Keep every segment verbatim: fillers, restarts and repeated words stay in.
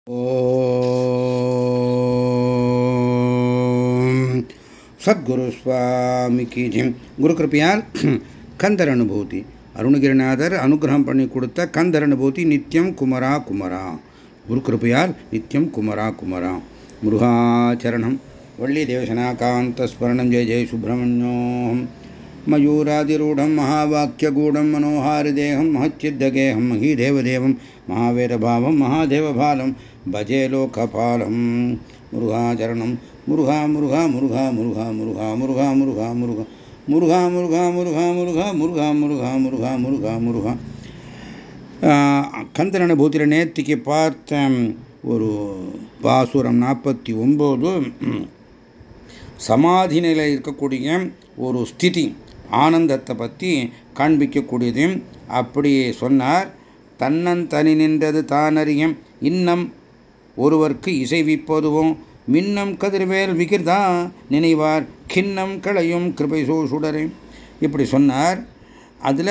ओम सद्गुरु स्वामी की जय. குரு கிருபையால் கந்தர் அனுபூதி அருணகிரிநாதர் அனுகிரகம் பண்ணி கொடுத்த கந்தர் அனுபூதி நித்தியம் குமரா குமரா. குரு கிருபையால் நித்தியம் குமரா குமரா. முருகாச்சரணம் வள்ளி தேவசனாகாந்த ஸ்மரணம். ஜெய ஜெய சுப்பிரமணியோம். मयूरादिरूढ़ं महावाक्यगूढ़ं मनोहारिदेहं महच्चिद्दगेहं महीदेवदेवं महावीरभावं महादेवभालं भजे लोकपालं. मुरुघाचरणं मुरुघा मुरुघा मुरुघा मुरुघा मुरुघा मुरुघा मुरुघा मुरुघा मुरुघा मुरुघा मुरुघा मुरुघा मुरुघा मुरुघा मुरुघा मुरुघा मुरुघा. கந்தர் அனுபூதியில் நேத்திக்கு பார்த்த ஒரு பாசுரம் நாற்பத்தி ஒன்பது சமாதி நிலையில் இருக்கக்கூடிய ஒரு ஸ்திதி ஆனந்தத்தை பற்றி காண்பிக்கக்கூடியது. அப்படி சொன்னார். தன்னன் தனி நின்றது தானறியம் இன்னம் ஒருவர்க்கு இசைவிப்பதுவும் மின்னம் கதிர்வேல் விகிர்தா நினைவார் கிண்ணம் களையும் கிருபை சுடரே. இப்படி சொன்னார். அதில்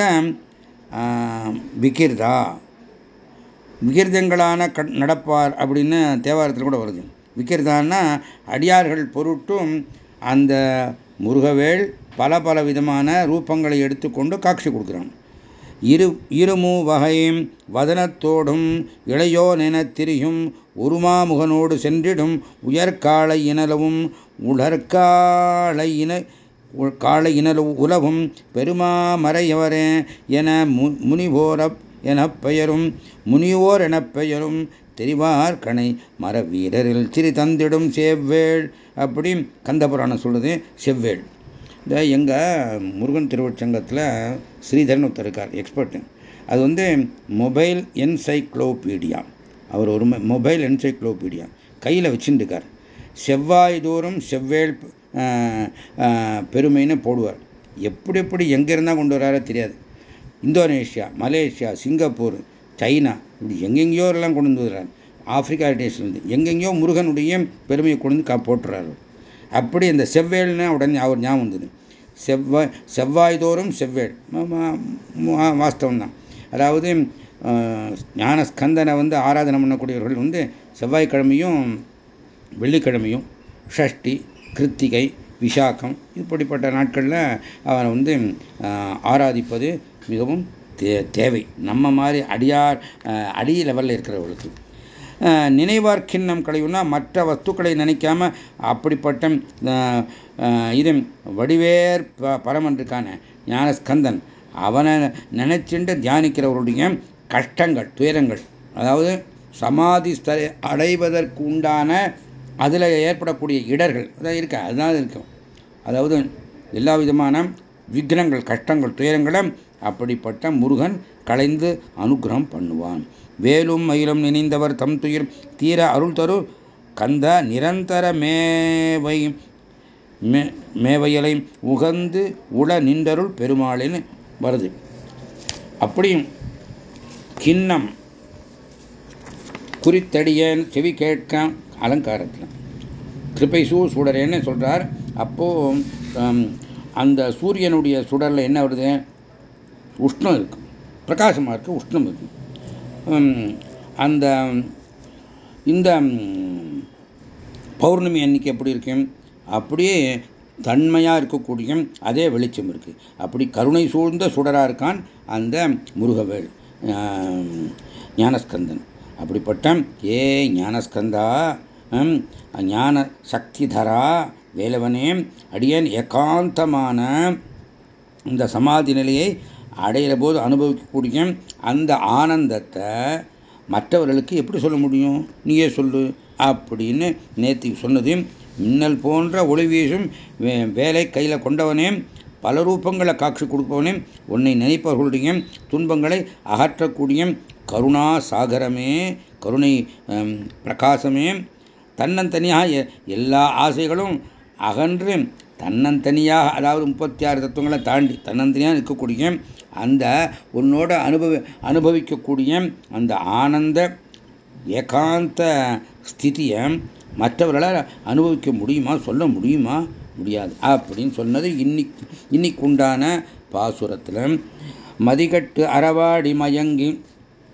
விகிர்தா விகிர்தங்களான நடப்பார் அப்படின்னு தேவாரத்தில் கூட வருது. விகிர்தான்னா அடியார்கள் பொருட்டும் அந்த முருகவேள் பல பல விதமான ரூபங்களை எடுத்துக்கொண்டு காட்சி கொடுக்குறான். இரு இருமூ வகையும் வதனத்தோடும் இளையோ நென திரியும் உருமாமுகனோடு சென்றிடும் உயர்காலை இனலவும் உலர்காலை இன காலை இனல உலவும் பெருமாமறையவரே என முனிவோர எனப் பெயரும் முனிவோர் எனப் பெயரும் தெரிவார் கணை மர வீரரில் சிறி தந்திடும் செவ்வேள். அப்படி கந்தபுராணம் சொல்லுது. செவ்வேள் இந்த எங்கள் முருகன் திருவச்சங்கத்தில் ஸ்ரீதரன் ஒருத்தர் இருக்கார், எக்ஸ்பர்ட்டு. அது வந்து மொபைல் என்சைக்ளோபீடியா. அவர் ஒரு மொபைல் என்சைக்ளோபீடியா கையில் வச்சுருக்கார். செவ்வாய் தோறும் செவ்வேள் பெருமைன்னு போடுவார். எப்படி எப்படி எங்கே இருந்தால் கொண்டு வராரோ தெரியாது. இந்தோனேஷியா, மலேசியா, சிங்கப்பூர், சைனா, இப்படி எங்கெங்கேயோ எல்லாம் கொண்டு வந்து வர்றாரு. ஆப்பிரிக்கா டேஸ்லேருந்து எங்கெங்கேயோ முருகனுடைய பெருமையை கொண்டு வந்து கா போட்டுறாரு. அப்படி இந்த செவ்வேள்னு உடனே அவர் ஞாபகம் வந்தது. செவ்வாய் செவ்வாய் தோறும் செவ்வேள் வாஸ்தவம் தான். அதாவது ஞானஸ்கந்தனை வந்து ஆராதனை பண்ணக்கூடியவர்கள் வந்து செவ்வாய்க்கிழமையும் வெள்ளிக்கிழமையும் ஷஷ்டி கிருத்திகை விசாகம் இப்படிப்பட்ட நாட்களில் அவரை வந்து ஆராதிப்பது மிகவும் தே தேவை நம்ம மாதிரி அடியார் அடி லெவலில் இருக்கிறவர்களுக்கு. நினைவார் கிண்ணம் களையும்னா மற்ற வஸ்துக்களை நினைக்காம அப்படிப்பட்ட இது வடிவேர் பரமன் இருக்கான ஞானஸ்கந்தன் அவனை நினைச்சுட்டு தியானிக்கிறவருடைய கஷ்டங்கள் துயரங்கள், அதாவது சமாதி ஸ்தல அடைவதற்கு உண்டான அதில் ஏற்படக்கூடிய இடர்கள் அதான் இருக்க அதனால இருக்கும். அதாவது எல்லா விதமான விக்னங்கள் கஷ்டங்கள் துயரங்களை அப்படிப்பட்ட முருகன் களைந்து அனுகிரகம் பண்ணுவான். வேலும் மயிலும் நினைந்தவர் தம் துயர் தீர அருள் தரு கந்த நிரந்தர மேவை மேவையலை உகந்து உள நின்றருள் பெருமாளின்னு வருது. அப்படி கிண்ணம் குறித்தடிய செவி கேட்க அலங்காரத்தில் கிருபை சூடரேன்னு சொல்றார். அப்போ அந்த சூரியனுடைய சுடரில் என்ன வருது? உஷ்ணம் இருக்கு, பிரகாசமாக இருக்கு, உஷ்ணம் இருக்கு. அந்த இந்த பௌர்ணமி அன்னைக்கு எப்படி இருக்கு? அப்படியே தன்மையாக இருக்கக்கூடிய அதே வெளிச்சம் இருக்கு. அப்படி கருணை சூழ்ந்த சுடராக இருக்கான் அந்த முருகவேள் ஞானஸ்கந்தன். அப்படிப்பட்ட ஏ ஞானஸ்கந்தா ஞான சக்திதரா வேலவனே, அடியேன் ஏகாந்தமான இந்த சமாதி நிலையை அடையிற போது அனுபவிக்கக்கூடிய அந்த ஆனந்தத்தை மற்றவர்களுக்கு எப்படி சொல்ல முடியும்? நீயே சொல்லு அப்படின்னு நேற்று சொன்னது. மின்னல் போன்ற ஒளி வீசும் வேலை கையில் கொண்டவனே, பல ரூபங்களை காட்சி கொடுப்பவனே, உன்னை நினைப்பவர்களுடைய துன்பங்களை அகற்றக்கூடிய கருணா சாகரமே, கருணை பிரகாசமே, தன்னந்தனியாக எல்லா ஆசைகளும் அகன்று தன்னந்தனியாக, அதாவது முப்பத்தி ஆறு தத்துவங்களை தாண்டி தன்னந்தனியாக இருக்கக்கூடிய அந்த உன்னோட அனுபவ அனுபவிக்கக்கூடிய அந்த ஆனந்த ஏகாந்த ஸ்திதியை மற்றவர்களால் அனுபவிக்க முடியுமா? சொல்ல முடியுமா? முடியாது அப்படின்னு சொன்னது இன்னைக்கு இன்னைக்கு உண்டான பாசுரத்தில். மதிகட்டு அறவாடி மயங்கி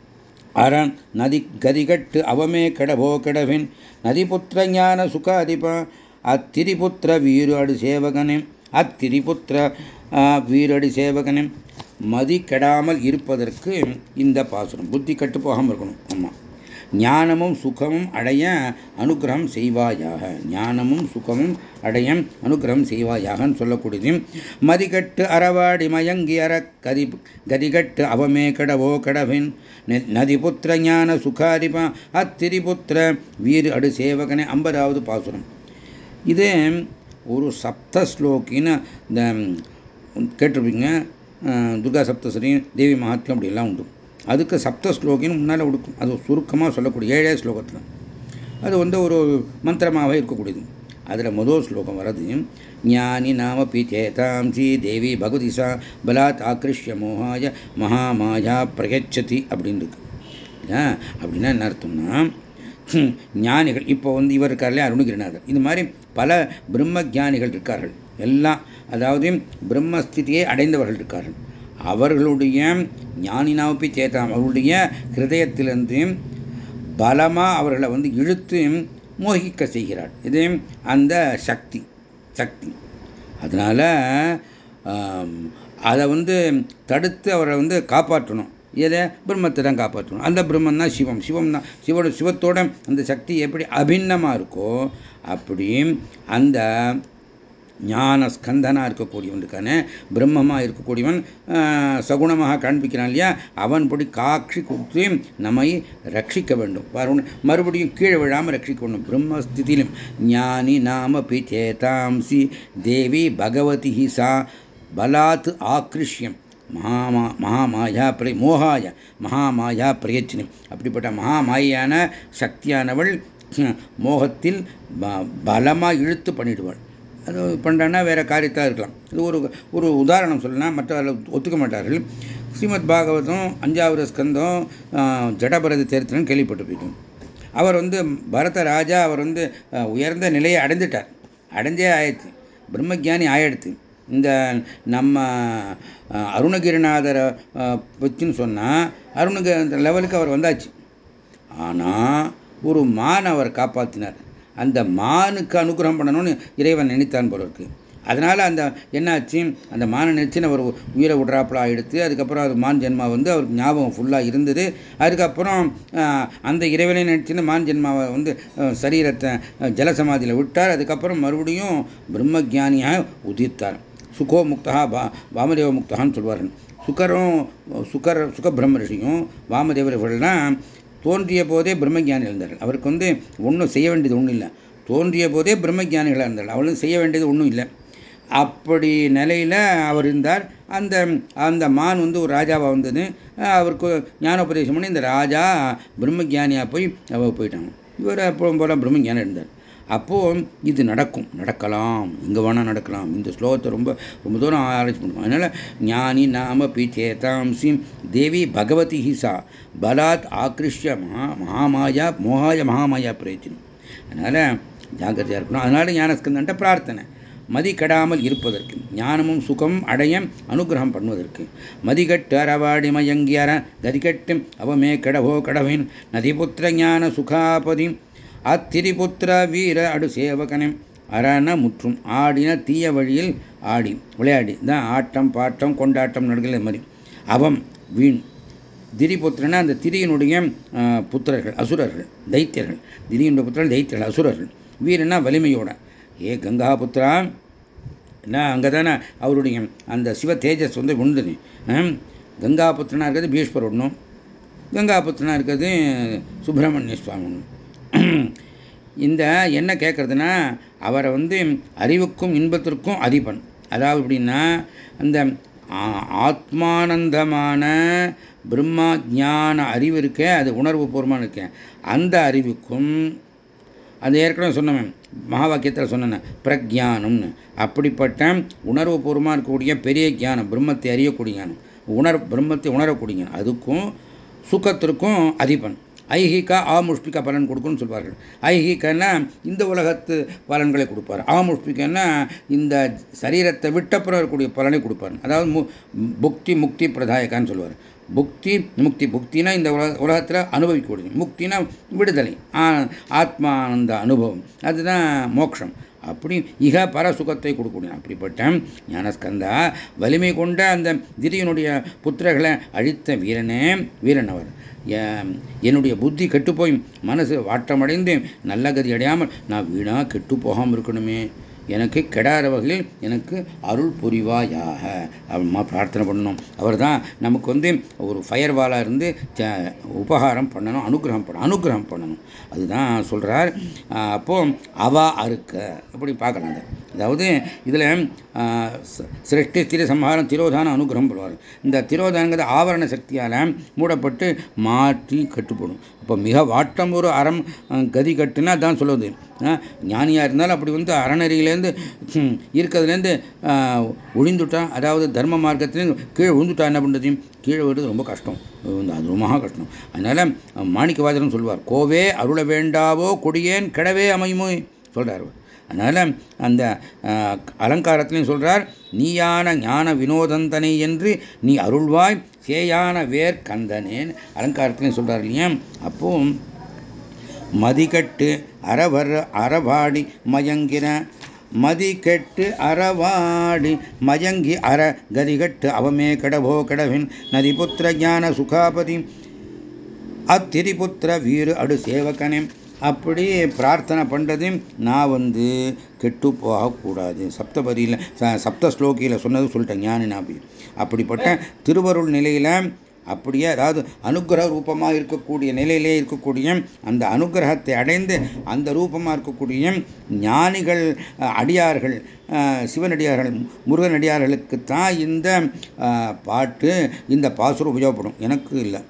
அரண் நதி கதிகட்டு அவமே கடவோ கடவின் நதிபுத்திர ஞான சுகாதிப அத்திரிபுத்திர வீரடி சேவகனே அத்திரிபுத்திர வீரடி சேவகனே மதி கெடாமல் இருப்பதற்கு இந்த பாசுரம். புத்தி கட்டு போகாமல் இருக்கணும். ஆமாம். ஞானமும் சுகமும் அடைய அனுகிரகம் செய்வாயாக. ஞானமும் சுகமும் அடைய அனுகிரகம் செய்வாயாகன்னு சொல்லக்கூடியது. மதிகட்டு அறவாடி மயங்கி அற கதி கதிகட்டு அவமே கடவோ கடவின் நதிபுத்திர ஞான சுகாரிபா அத்திரிபுத்திர வீர் அடு சேவகனே ஐம்பதாவது பாசுரம். இது ஒரு சப்த ஸ்லோகின்னு இந்த கேட்டிருப்பீங்க. துர்கா சப்தஸ்ரீ, தேவி மகாத்மியம் அப்படிலாம் உண்டு. அதுக்கு சப்த ஸ்லோகின்னு முன்னால் கொடுக்கும். அது சுருக்கமாக சொல்லக்கூடிய ஏழே ஸ்லோகத்தில் அது வந்து ஒரு மந்திரமாகவே இருக்கக்கூடியது. அதில் முதல் ஸ்லோகம் வர்றது ஞானி நாம பீச்சேதாம்சி தேவி பகவதி சா பலாத் ஆக்ரிஷ்ய மோகாய மகாமாயா பிரயச்சதி அப்படின்னு இருக்கு. அப்படின்னா என்ன அர்த்தம்னா, ஞானிகள் இப்போ வந்து இவர் இருக்கார்ல அருணகிரிநாதர், இது மாதிரி பல பிரம்ம ஜானிகள் இருக்கார்கள். எல்லாம் அதாவது பிரம்மஸ்திதியை அடைந்தவர்கள் இருக்கார்கள். அவர்களுடைய ஞானினாவுப்பி சேதாம் அவர்களுடைய ஹிருதயத்திலிருந்து பலமா அவர்களை வந்து இழுத்து மோகிக்க செய்கிறார். இது அந்த சக்தி சக்தி அதனால அதை வந்து தடுத்து அவரை வந்து காப்பாற்றணும். எதை? பிரம்மத்தை தான் காப்பாற்றணும். அந்த பிரம்மன் தான் சிவம். சிவம் தான் சிவோட சிவத்தோட அந்த சக்தி எப்படி அபிண்ணமாக இருக்கோ அப்படி அந்த ஞான ஸ்கந்தனா இருக்கக்கூடியவன் இருக்கானே, பிரம்மமா இருக்கக்கூடியவன் சகுணமாக காண்பிக்கிறான் இல்லையா, அவன் படி காட்சி கொடுத்து நம்மை ரட்சிக்க வேண்டும். மறுபடியும் கீழே விழாமல் ரட்சிக்க வேண்டும். பிரம்மஸ்திதியிலும் ஞானி நாம பிச்சேதாம்சி தேவி பகவதி சா பலாத் ஆக்ரிஷ்யம் மகாமா மகாமாயா பிர மோகாய மகாமாயா பிரயச்சினி. அப்படிப்பட்ட மகாமாயான சக்தியானவள் மோகத்தில் பலமாக இழுத்து பண்ணிடுவாள். அது பண்ணுறான்னா வேறு காரியத்தாக இருக்கலாம். இது ஒரு ஒரு உதாரணம் சொல்லலாம். மற்றவர்கள் ஒத்துக்க மாட்டார்கள். ஸ்ரீமத் பாகவதம் அஞ்சாவது ஸ்கந்தம் ஜடபரத சரித்திரம் கேள்விப்பட்டிருப்பீங்க. அவர் வந்து பரத ராஜா அவர் வந்து உயர்ந்த நிலையை அடைந்துட்டார். அடைஞ்சே ஆயிடுச்சு, பிரம்மஜானி ஆயிடுச்சு. இந்த நம்ம அருணகிரிநாதரை பற்றின்னு சொன்னால் அருணகிரி லெவலுக்கு அவர் வந்தாச்சு. ஆனால் ஒரு மான் அவர் காப்பாற்றினார். அந்த மானுக்கு அனுகிரகம் பண்ணணும்னு இறைவன் நினைத்தான் போல இருக்கு. அதனால அந்த என்னாச்சு, அந்த மானை நினைச்சுன்னு அவர் உயிரை விடுறாப்புல ஆயிடுத்து. அதுக்கப்புறம் அது மான் ஜென்மா வந்து அவருக்கு ஞாபகம் ஃபுல்லாக இருந்தது. அதுக்கப்புறம் அந்த இறைவனை நினைச்சுன்னு மான் ஜென்மாவை வந்து சரீரத்தை ஜலசமாதியில் விட்டார். அதுக்கப்புறம் மறுபடியும் பிரம்மஜானியாக உதித்தார். சுகோ முக்தா பா வாமதேவ முக்தான்னு சொல்வார்கள். சுகரும் சுகர் சுகபிரம்ம ரிஷியும் வாமதேவர்கள்லாம் தோன்றிய போதே பிரம்மஜானி இருந்தார்கள். அவருக்கு வந்து ஒன்றும் செய்ய வேண்டியது ஒன்றும் இல்லை. தோன்றிய போதே பிரம்மஜானிகளாக இருந்தார்கள். அவளும் செய்ய வேண்டியது ஒன்றும் இல்லை. அப்படி நிலையில் அவர் இருந்தார். அந்த அந்த மான் வந்து ஒரு ராஜாவாக வந்தது. அவருக்கு ஞானோபதேசம் பண்ணி இந்த ராஜா பிரம்மஜானியாக போய் அவர் போயிட்டாங்க. இவர் அப்போ போல பிரம்மஜானம் இருந்தார். அப்போது இது நடக்கும், நடக்கலாம், எங்கே வேணால் நடக்கலாம். இந்த ஸ்லோகத்தை ரொம்ப ரொம்ப தூரம் ஆராய்ச்சி பண்ணுவோம். அதனால் ஞானி நாம பீச்சேதாம்சி தேவி பகவதி ஹிசா பலாத் ஆக்ரிஷ்ய மகா மகாமாயா மோகாய மகாமாயா பிரயத்தினம். அதனால் ஜாக்கிரதையாக இருக்கணும். அதனால ஞானஸ்கந்தன்ட்ட பிரார்த்தனை மதி கெடாமல் இருப்பதற்கு, ஞானமும் சுகம் அடைய அனுகிரகம் பண்ணுவதற்கு. மதிகட்டு அறவாடி மயங்கி அற கதிகட்டு அவமே கடவோ கடவின் நதிபுத்திர ஞான சுகாபதி அத்திரிபுத்திர வீர அடு சேவகனே அரண முற்றும் ஆடின தீய வழியில் ஆடி விளையாடி தான் ஆட்டம் பாட்டம் கொண்டாட்டம் நடக்கிற மாதிரி. அவம் வீண். திரிபுத்திரனா அந்த திரியினுடைய புத்திரர்கள் அசுரர்கள் தைத்தியர்கள். திரியினுடைய புத்திரர்கள் தைத்தியர்கள் அசுரர்கள். வீரனா வலிமையோட. ஏ கங்கா புத்திரா, என்ன அங்கே தானே அவருடைய அந்த சிவ தேஜஸ் வந்து உண்டுது. கங்கா புத்திரனா இருக்கிறது பீஷ்மர் ஒன்றும், கங்கா புத்திரனா இருக்கிறது சுப்பிரமணிய சுவாமி ஒன்றும். இந்த என்ன கேட்கறதுன்னா, அவரை வந்து அறிவுக்கும் இன்பத்திற்கும் அதிபன். அதாவது எப்படின்னா, அந்த ஆத்மானந்தமான பிரம்மா ஞான அறிவு இருக்க, அது உணர்வு பூர்வமாக இருக்க, அந்த அறிவுக்கும் அது ஏற்கனவே சொன்னவன் மகா வாக்கியத்தில் சொன்னேன் பிரக்ஞானம்னு. அப்படிப்பட்ட உணர்வு பூர்வமாக இருக்கக்கூடிய பெரிய ஞானம், பிரம்மத்தை அறியக்கூடிய ஞானம், உணர் பிரம்மத்தை உணரக்கூடிய ஞானம், அதுக்கும் சுகத்திற்கும் அதிபன். ஐஹிகா ஆமுஷ்பிகா பலன் கொடுக்குன்னு சொல்வார்கள். ஐஹிகன்னா இந்த உலகத்து பலன்களை கொடுப்பார். ஆமுஷ்பிகன்னா இந்த சரீரத்தை விட்டப்புறம் இருக்கக்கூடிய பலனை கொடுப்பார். அதாவது புக்தி முக்தி பிரதாயக்கான்னு சொல்லுவார். புக்தி முக்தி. புக்தினா இந்த உலக உலகத்தில் அனுபவிக்கக்கூடியது, முக்தினா விடுதலை, ஆத்மானந்த அனுபவம், அதுதான் மோட்சம். அப்படி இக பர சுகத்தை கொடுக்கணும். அப்படிப்பட்ட ஞானஸ்கந்தா, வலிமை கொண்ட அந்த திரியனுடைய புத்திரர்களை அழித்த வீரனே, வீரன் அவர். என்னுடைய புத்தி கெட்டு போய் மனசு வாட்டமடைந்து நல்ல கதி அடையாமல் நான் வீணா கெட்டு போகாமல் இருக்கணுமே, எனக்கு கெடாத வகையில் எனக்கு அருள் புரிவாயாக அம்மா பிரார்த்தனை பண்ணணும். அவர் தான் நமக்கு வந்து ஒரு ஃபயர் வாலாக இருந்து உபகாரம் பண்ணணும், அனுகிரகம் பண்ணணும், அனுகிரகம் பண்ணணும். அதுதான் சொல்கிறார். அப்போ அவா அறுக்க அப்படி பார்க்கலாம். அதாவது இதில் சிருஷ்டி ஸ்திர சம்ஹாரம் திரோதான அனுகிரகம் பண்ணுவார். இந்த திரோதானங்கிறது ஆவரண சக்தியால் மூடப்பட்டு மாற்றி கட்டுப்படும். இப்போ மிக வாட்டம் ஒரு அறம் கதி கட்டுனா தான் சொல்லுவது. ஞானியாக இருந்தாலும் அப்படி வந்து அறநெறியிலேருந்து இருக்கிறதுலேருந்து ஒழிந்துட்டா, அதாவது தர்ம மார்க்கத்திலேருந்து கீழே விழுந்துட்டா என்ன பண்ணுறது? கீழே விடுறது ரொம்ப கஷ்டம், அது ரொம்ப கஷ்டம். அதனால் மாணிக்கவாசகன் சொல்வார், கோவே அருள வேண்டாவோ கொடியேன் கிடவே அமையுமோ சொல்கிறார். அதனால் அந்த அலங்காரத்திலையும் சொல்கிறார், நீயான ஞான வினோதந்தனை என்று நீ அருள்வாய் சேயான வேர் கந்தனேன் அலங்காரத்திலையும் சொல்கிறார் இல்லையா. அப்போ மதிகட்டு அறவர் அறவாடி மயங்கின, மதிகெட்டு அறவாடி மயங்கி அற கதிகட்டு அவமே கடவோ கடவின் நதிபுத்திர ஞான சுகாபதி அத்திரிபுத்திர வீரு அடு சேவகனே. அப்படி பிரார்த்தனை பண்ணுறது, நான் வந்து கெட்டு போகக்கூடாது. சப்தபதியில் சப்த ஸ்லோகியில் சொன்னது சொல்லிட்டேன், ஞானி நாபி. அப்படிப்பட்ட திருவருள் நிலையில் அப்படியே, அதாவது அனுகிரக ரூபமாக இருக்கக்கூடிய நிலையிலே இருக்கக்கூடிய அந்த அனுகிரகத்தை அடைந்து அந்த ரூபமாக இருக்கக்கூடிய ஞானிகள் அடியார்கள், சிவனடியார்கள், முருகனடியார்களுக்குத்தான் இந்த பாட்டு, இந்த பாசுரம் உபயோகப்படும். எனக்கு இல்லை.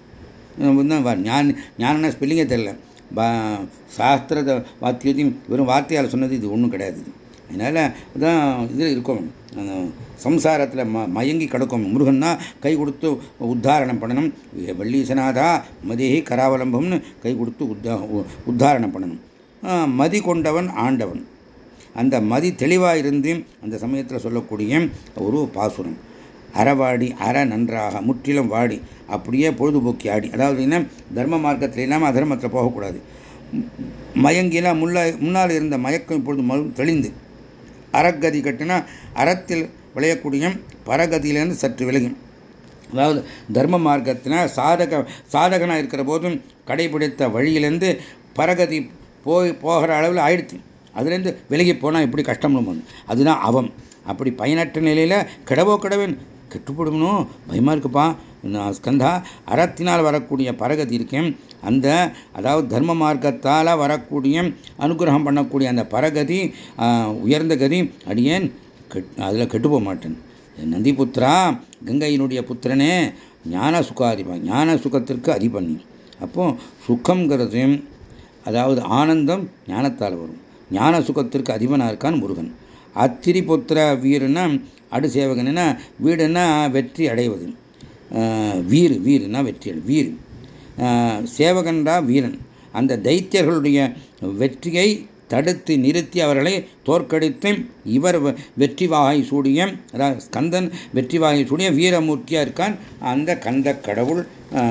ஞான ஞான ஸ்பெல்லிங்கே தெரியல, சாஸ்திர வாத்தியத்தையும் வெறும் வார்த்தையால் சொன்னது இது ஒன்றும் கிடையாது. அதனால் தான் இதில் இருக்கும், சம்சாரத்தில் ம மயங்கி கிடக்கும். முருகன்னா கை கொடுத்து உத்தாரணம் பண்ணணும். வள்ளீசனாதா மதியை கராவலம்பம்னு கை கொடுத்து உத்தா உத்தாரணம் பண்ணணும். மதி கொண்டவன் ஆண்டவன். அந்த மதி தெளிவாக இருந்து அந்த சமயத்தில் சொல்லக்கூடிய ஒரு பாசுரம். அறவாடி அற நன்றாக முற்றிலும் வாடி, அப்படியே பொழுதுபோக்கி ஆடி, அதாவது என்ன, தர்ம மார்க்கத்தில் இல்லாமல் அதர்மத்தில் போகக்கூடாது. மயங்கினா முள்ள முன்னால் இருந்த மயக்கம் இப்பொழுது மறு தெளிந்து, அறக்கதி கட்டினா அறத்தில் விளையக்கூடிய பரகதியிலேருந்து சற்று விலகும். அதாவது தர்ம மார்க்கத்தினா சாதக சாதகனாக இருக்கிற போதும் கடைபிடித்த வழியிலேருந்து பரகதி போய் போகிற அளவில் ஆயிடுச்சு. அதுலேருந்து விலகி போனால் எப்படி கஷ்டம்னு போது அதுதான் அவம். அப்படி பயனற்ற நிலையில் கிடவோ கிடவன் கெட்டுப்படணும் பயமாக இருக்குப்பா. ஸ்கந்தா, அறத்தினால் வரக்கூடிய பரகதி இருக்கேன், அந்த அதாவது தர்ம மார்க்கத்தால் வரக்கூடிய அனுகிரகம் பண்ணக்கூடிய அந்த பரகதி உயர்ந்த கதி அடியேன் கெட் அதில் கெட்டு போக மாட்டேன். நந்திபுத்திரா, கங்கையினுடைய புத்திரனே, ஞான சுகாதிபா, ஞான சுகத்திற்கு அதிபண்ணி. அப்போ சுகங்கிறது, அதாவது ஆனந்தம் ஞானத்தால் வரும். ஞான சுகத்திற்கு அதிபனாக இருக்கான் முருகன். அத்திரிபுத்திர வீருன்னா அடுசேவகன்னா, வீடுன்னா வெற்றி அடைவது, வீறு வீருன்னா வெற்றி அடை வீறு, சேவகன்டா வீரன். அந்த தைத்தியர்களுடைய வெற்றியை தடுத்து நிறுத்தி அவர்களை தோற்கடித்து இவர் வெற்றி வாகை சூடிய, அதாவது ஸ்கந்தன் வெற்றி வாகை சூடிய வீரமூர்த்தியாக இருக்கான் அந்த கந்த கடவுள்.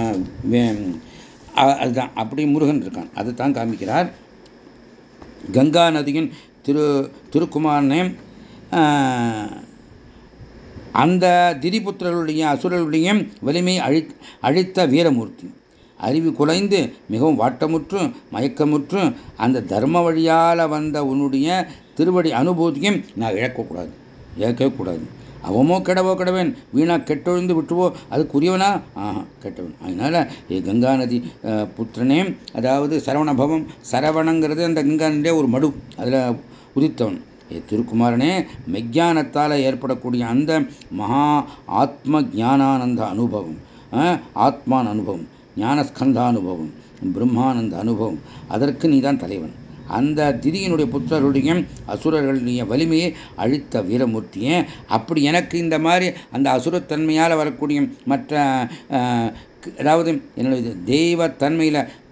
அதுதான் அப்படி முருகன் இருக்கான், அதை தான் காமிக்கிறார். கங்கா நதியின் திரு திருக்குமாரனே, அந்த திரிபுத்திரர்களுடைய அசுரர்களுடைய வலிமை அழி அழித்த வீரமூர்த்தி. அறிவு குலைந்து மிகவும் வாட்டமுற்றும் மயக்கமுற்றும் அந்த தர்ம வழியால் வந்த உன்னுடைய திருவடி அனுபூதியும் நான் இழக்கக்கூடாது, இழக்கக்கூடாது. அவமோ கெடவோ கெடவன், வீணா கெட்டொழிந்து விட்டுவோ அதுக்குரியவனா, ஆஹா கெட்டவன். அதனால கங்கா நதி புத்திரனே, அதாவது சரவணபவம், சரவணங்கிறது அந்த கங்கா நதியே ஒரு மடு, அதில் உதித்தவன். திருக்குமாரனே, மெஞ்ஞானத்தால் ஏற்படக்கூடிய அந்த மகா ஆத்ம ஞானானந்த அனுபவம், ஆத்மான அனுபவம், ஞானஸ்கந்தானுபவம், பிரம்மானந்த அனுபவம், அதற்கு நீதான் தலைவன். அந்த திதியினுடைய புத்திரருடைய அசுரர்களுடைய வலிமையை அழித்த வீரமூர்த்தியே, அப்படி எனக்கு இந்த மாதிரி அந்த அசுரத்தன்மையால் வரக்கூடிய மற்ற, அதாவது என்னுடைய தெய்வத்தன்மையில்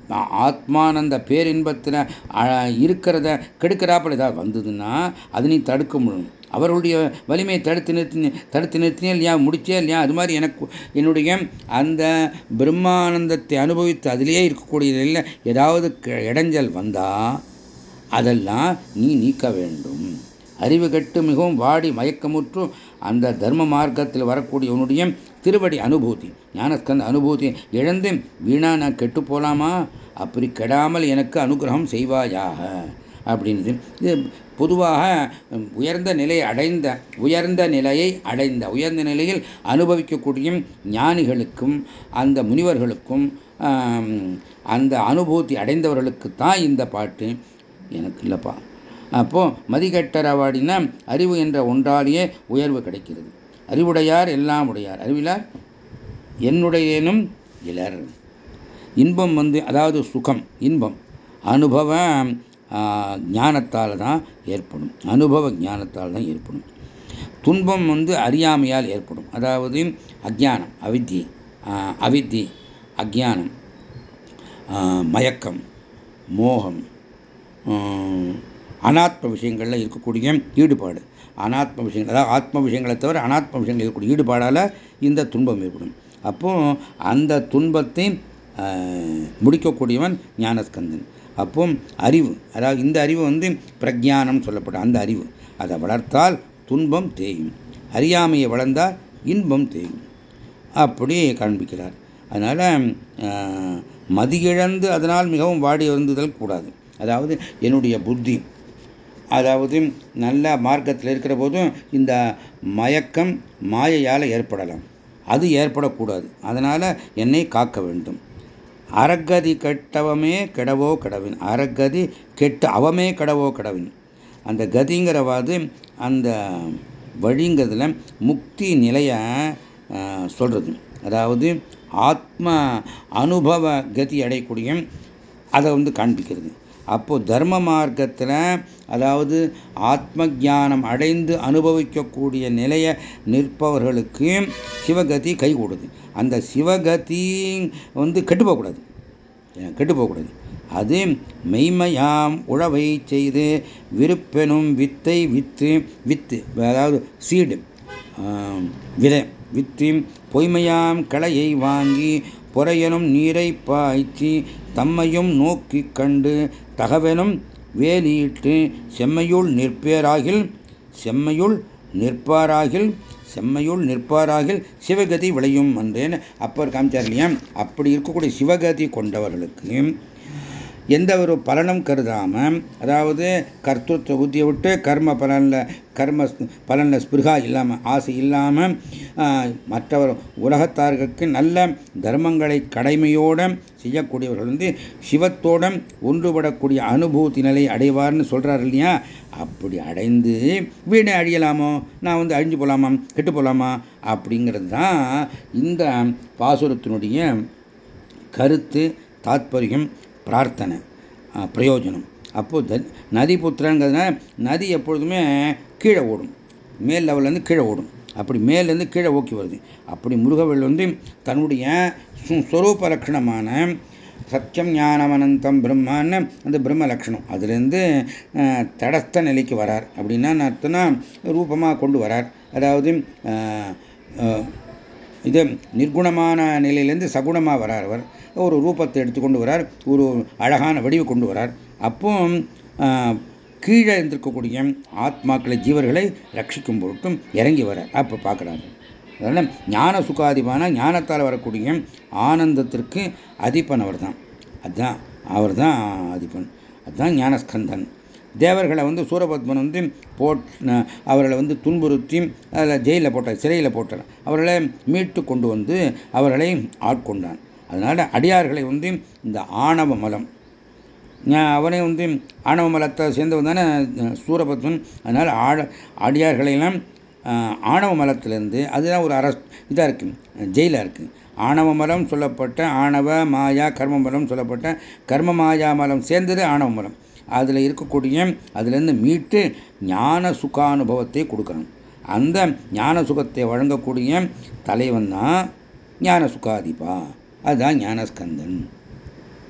ஆத்மானந்த பேரின்பத்தில் இருக்கிறத கெடுக்கிறாப்பில் ஏதாவது வந்ததுன்னா அது நீ தடுக்க முடியும். அவர்களுடைய வலிமையை தடுத்து நிறுத்தி தடுத்து நிறுத்தினே இல்லையா, முடிச்சே இல்லையா. அது மாதிரி எனக்கு என்னுடைய அந்த பிரம்மானந்தத்தை அனுபவித்து அதிலேயே இருக்கக்கூடிய நிலையில் ஏதாவது இடைஞ்சல் வந்தால் அதெல்லாம் நீ நீக்க வேண்டும். அறிவு கெட்டு மிகவும் வாடி மயக்கமுற்று அந்த தர்ம மார்க்கத்தில் வரக்கூடிய உன்னுடைய திருவடி அனுபூதி, ஞானஸ்கந்த அனுபூதி இழந்து வீணா நான் கெட்டு போலாமா? அப்படி கெடாமல் எனக்கு அனுகிரகம் செய்வாயாக அப்படின்னு. இது பொதுவாக உயர்ந்த நிலையை அடைந்த உயர்ந்த நிலையை அடைந்த உயர்ந்த நிலையில் அனுபவிக்கக்கூடிய ஞானிகளுக்கும் அந்த முனிவர்களுக்கும் அந்த அனுபூதி அடைந்தவர்களுக்கு தான் இந்த பாட்டு. எனக்கு இல்லைப்பா. அப்போ மதிகட்டரவாடினா அறிவு என்ற ஒன்றாலேயே உயர்வு கிடைக்கிறது. அறிவுடையார் எல்லாம் உடையார், அறிவிலார் என்னுடையனும் இலர். இன்பம் வந்து அதாவது சுகம் இன்பம் அனுபவ ஞானத்தால் தான் ஏற்படும். அனுபவ ஞானத்தால் தான் ஏற்படும். துன்பம் வந்து அறியாமையால் ஏற்படும். அதாவது அஜ்ஞானம், அவித்தி அவித்தி அஜ்ஞானம், மயக்கம், மோகம், அனாத்ம விஷயங்களில் இருக்கக்கூடிய ஈடுபாடு. அனாத்ம விஷயங்கள் அதாவது ஆத்ம விஷயங்களை தவிர அனாத்ம விஷயங்கள் இருக்கக்கூடிய ஈடுபாடால் இந்த துன்பம் ஏற்படும். அப்போ அந்த துன்பத்தை முடிக்கக்கூடியவன் ஞானஸ்கந்தன். அப்போ அறிவு அதாவது இந்த அறிவு வந்து பிரஜானம் சொல்லப்படும். அந்த அறிவு அதை வளர்த்தால் துன்பம் தேயும், அறியாமையை வளர்ந்தால் இன்பம் தேயும். அப்படி காண்பிக்கிறார். அதனால் மதியிழந்து அதனால் மிகவும் வாடி வருந்துதல் கூடாது. அதாவது என்னுடைய புத்தி அதாவது நல்ல மார்க்கத்தில் இருக்கிற போதும் இந்த மயக்கம் மாயையால் ஏற்படலாம், அது ஏற்படக்கூடாது. அதனால் என்னை காக்க வேண்டும். அறக்கதி கெட்டவமே கெடவோ கடவின், அறக்கதி கெட்டு அவமே கடவோ கடவின். அந்த கதிங்கிறவாது அந்த வழிங்கிறதுல முக்தி நிலைய சொல்றது. அதாவது ஆத்ம அனுபவ கதி அடையக்கூடிய அதை வந்து காண்பிக்கிறது. அப்போ தர்ம மார்க்கத்தில் அதாவது ஆத்ம ஞானம் அடைந்து அனுபவிக்கக்கூடிய நிலையை நிற்பவர்களுக்கு சிவகதி கை கொடுது. அந்த சிவகதி வந்து கெட்டு போகக்கூடாது, கெட்டு போகக்கூடாது. அது மெய்மையாம் உழவை செய்து விருப்பெனும் வித்தை வித்து வித்து அதாவது சீடு விதை வித்து பொய்மையாம் களையை வாங்கி பொறையனும் நீரை பாய்ச்சி தம்மையும் நோக்கி கண்டு தகவனும் வேலியிட்டு செம்மையுள் நிற்பேராகில் செம்மையுள் நிற்பாராகில் செம்மையுள் நிற்பாராகில் சிவகதி விளையும் என்றேன்னு அப்பர் காமிச்சார் இல்லையா. அப்படி இருக்கக்கூடிய சிவகதி கொண்டவர்களுக்கு எந்த ஒரு பலனும் கருதாமல், அதாவது கர்த்தத்துவ புத்தியை விட்டு கர்ம பலனில் கர்ம பலனில் ஸ்பிருகா இல்லாமல் ஆசை இல்லாமல் மற்றவர் உலகத்தார்களுக்கு நல்ல தர்மங்களை கடமையோடு செய்யக்கூடியவர்கள் வந்து சிவத்தோட ஒன்றுபடக்கூடிய அனுபூதி நிலை அடைவார்னு சொல்கிறார் இல்லையா. அப்படி அடைந்து வீணை அழியலாமோ, நான் வந்து அழிஞ்சு போகலாமா, கெட்டு போகலாமா அப்படிங்கிறது தான் இந்த பாசுரத்தினுடைய கருத்து, தாத்பரியம், பிரார்த்தனை, பிரயோஜனம். அப்போது நதி புத்திரங்கிறதுனா நதி எப்பொழுதுமே கீழே ஓடும், மேல் லெவல்லேருந்து கீழே ஓடும். அப்படி மேலேருந்து கீழே ஓக்கி வருது. அப்படி முருகவேல் வந்து தன்னுடைய ஸ்வரூப லட்சணமான சத்தியம் ஞானம் அனந்தம் பிரம்மான்னு அந்த பிரம்ம லட்சணம் அதுலேருந்து தடஸ்த நிலைக்கு வரார். அப்படின்னா அர்த்தம்னா ரூபமாக கொண்டு வரார். அதாவது இது நிர்குணமான நிலையிலேருந்து சகுணமாக வரார். அவர் ஒரு ரூபத்தை எடுத்துக்கொண்டு வரார், ஒரு அழகான வடிவு கொண்டு வரார். அப்போ கீழே இருந்திருக்கக்கூடிய ஆத்மாக்களை ஜீவர்களை ரட்சிக்கும் பொருட்டும் இறங்கி வரார். அப்போ பார்க்குறாரு. அதனால் ஞான சுகாதிபான ஞானத்தால் வரக்கூடிய ஆனந்தத்திற்கு அதிபன் அவர் தான். அதுதான் அவர் தான் அதிபன், அதுதான் ஞானஸ்கந்தன். தேவர்களை வந்து சூரபத்மன் வந்து போட் அவர்களை வந்து துன்புறுத்தி அதில் ஜெயிலில் போட்டார், சிறையில் போட்டார். அவர்களை மீட்டு கொண்டு வந்து அவர்களை ஆட்கொண்டான். அதனால் அடியார்களை வந்து இந்த ஆணவ மலம், அவனே வந்து ஆணவ மலத்தை சேர்ந்தவன் தானே சூரபத்மன். அதனால் ஆட அடியார்களெல்லாம் ஆணவ மலத்திலேருந்து அதுதான் ஒரு அரசு இதாக இருக்குது, ஜெயிலாக இருக்குது. ஆணவ மலம் சொல்லப்பட்ட ஆணவ மாயா கர்ம மலம் சொல்லப்பட்ட கர்ம மாயா மலம் சேர்ந்தது ஆணவ மலம். அதில் இருக்கக்கூடிய அதிலேருந்து மீட்டு ஞான சுகானுபவத்தை கொடுக்கணும். அந்த ஞான சுகத்தை வழங்கக்கூடிய தலைவன் தான் ஞான சுகாதிபா, அதுதான் ஞானஸ்கந்தன்.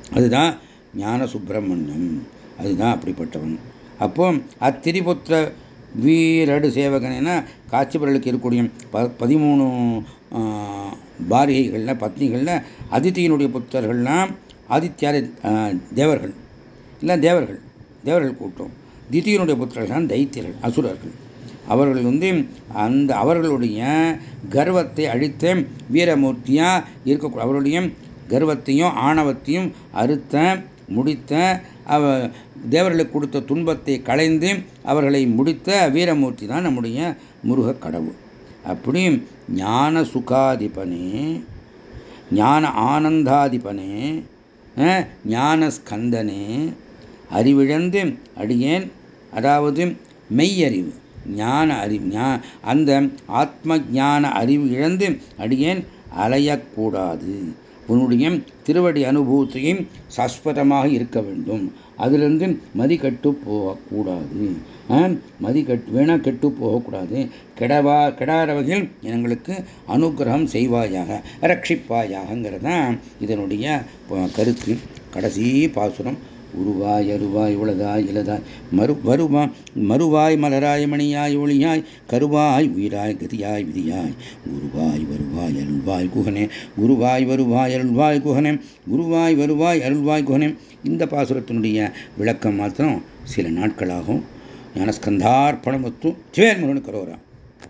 அதுதான் ஞான சுப்பிரமணியம். அதுதான் அப்படிப்பட்டவன். அப்போ அத்திரிபுத்திர வீரடு சேவகனா காட்சிபர்களுக்கு இருக்கக்கூடிய ப பதிமூணு பாரிகைகள்ல பத்னிகள்ல அதித்தியினுடைய புத்தர்கள்லாம் ஆதித்யாரி தேவர்கள் இல்லை தேவர்கள் தேவர்கள் கூட்டம். திதியினுடைய புத்திரர்கள் தான் தைத்தியர்கள் அசுரர்கள். அவர்கள் வந்து அந்த அவர்களுடைய கர்வத்தை அழித்த வீரமூர்த்தியா இருக்கக்கூடிய அவருடைய கர்வத்தையும் ஆணவத்தையும் அறுத்த முடித்த அவ தேவர்களுக்கு கொடுத்த துன்பத்தை களைந்து அவர்களை முடித்த வீரமூர்த்தி தான் நம்முடைய முருக கடவுள். அப்படி ஞான சுகாதிபனே, ஞான ஆனந்தாதிபனே, ஞான ஸ்கந்தனே, அறிவிழந்து அடியேன், அதாவது மெய்யறிவு ஞான அறிவு அந்த ஆத்ம ஞான அறிவு இழந்து அடியேன் அலையக்கூடாது. உன்னுடைய திருவடி அனுபவத்தையும் சாஸ்வதமாக இருக்க வேண்டும். அதிலிருந்து மதி கட்டு போகக்கூடாது. மதி கட்டு வேணா கெட்டு போகக்கூடாது. கெடவா கெடாத வகையில் எங்களுக்கு அனுகிரகம் செய்வாயாக, ரட்சிப்பாயாகங்கிறதான் இதனுடைய கருத்து. கடைசி பாசுரம். உருவாய் அருவாய் உளதாய் இலதாய் மறு வருவா மறுவாய் மலராய் மணியாய் ஒளியாய் கருவாய் உயிராய் கதியாய் விதியாய் குருவாய் வருவாய் அருள்வாய் குகனே, குருவாய் வருவாய் அருள்வாய் குகனே, குருவாய் வருவாய் அருள்வாய் குகனே. இந்த பாசுரத்தினுடைய விளக்கம் மாத்திரம் சில நாட்களாகும். ஞானஸ்கந்தார்ப்பணமத்து. ஜெயமுருகன் கரோரா.